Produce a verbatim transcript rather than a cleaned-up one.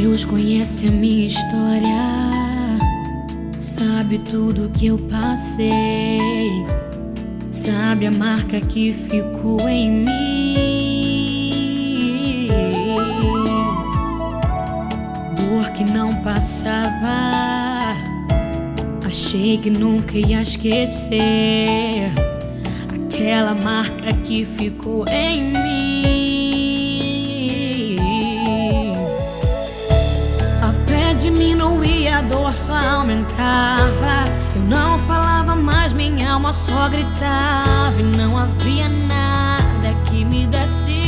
Deus conhece a minha história, sabe tudo que eu passei, sabe a marca que ficou em mim. Dor que não passava, achei que nunca ia esquecer aquela marca que ficou em mim. A fé diminuía, a dor só aumentava. Eu não falava mais, minha alma só gritava, e não havia nada que me desse